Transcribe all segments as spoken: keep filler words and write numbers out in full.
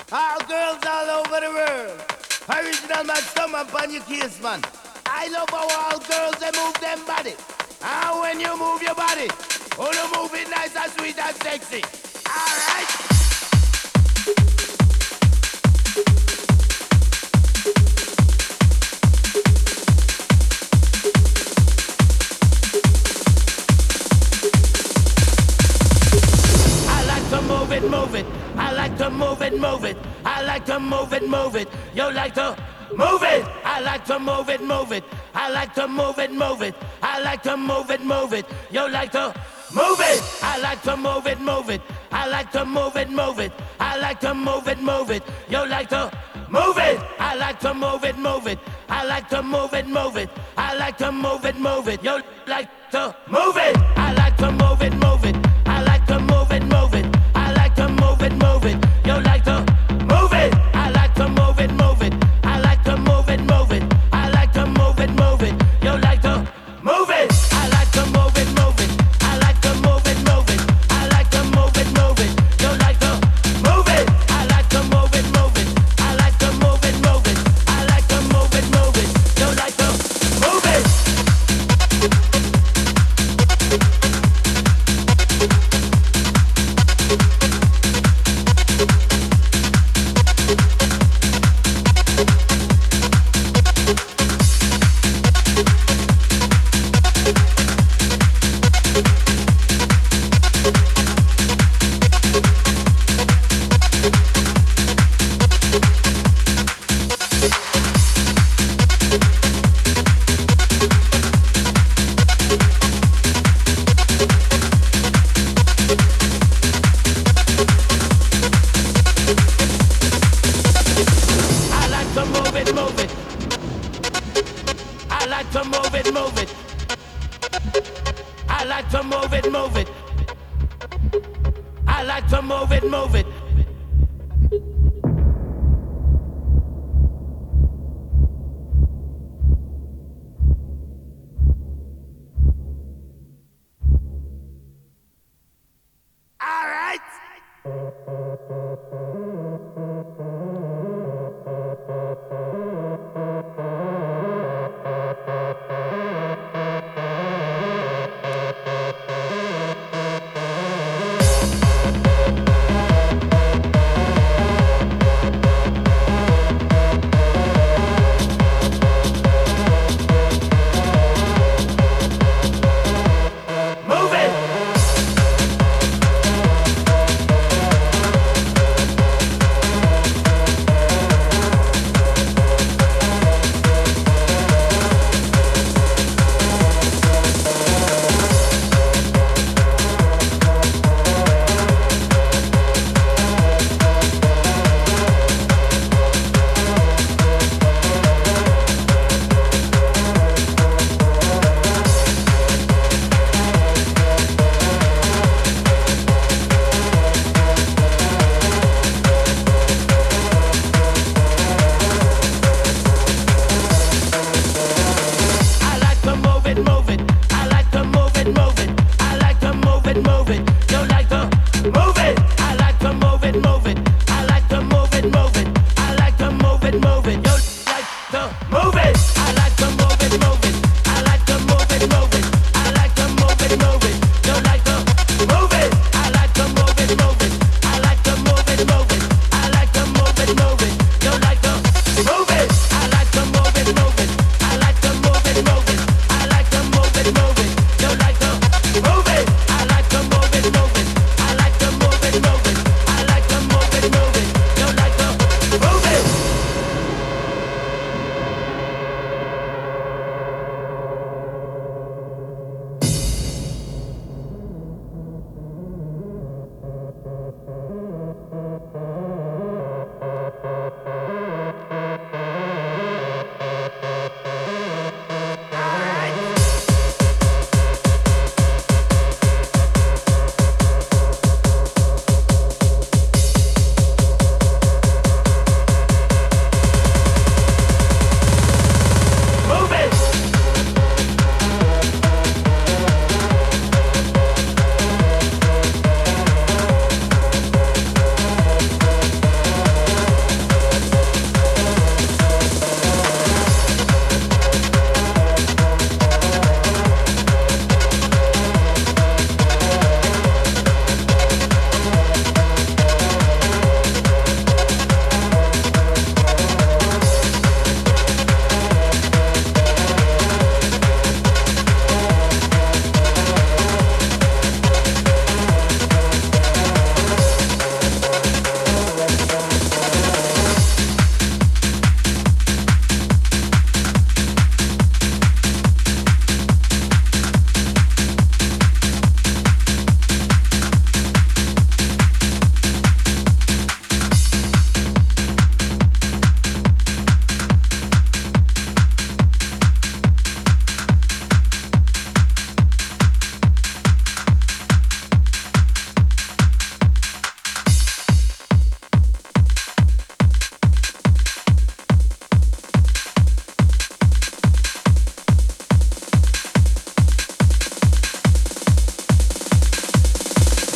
All girls all over the world. Original man, stomach on your case, man. I love how all girls, they move them body. And when you move your body, oh, you move it nice and sweet and sexy. Alright. Move it, move it. I like to move it, move it. I like to move it, move it. You like to move it. I like to move it, move it. I like to move it, move it. I like to move it, move it. You like to move it. I like to move it, move it. I like to move it, move it. I like to move it, move it. You like to move it. I like to move it, move it. I like to move it, move it. I like to move it, move it. You like to move it. I like to move it, move it. I like to move it, move it. I like to move it, move it. You like to move it. I like to move it, move it. I like to move it, move it. I like to move it, move it. You like to move it. I like to move it, move it. I like to move it, move it. I like to move it, move it. You like to move it. I like to move it, move it. I like to move it, move it. I like to move it, move it. You like to move it.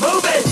move it.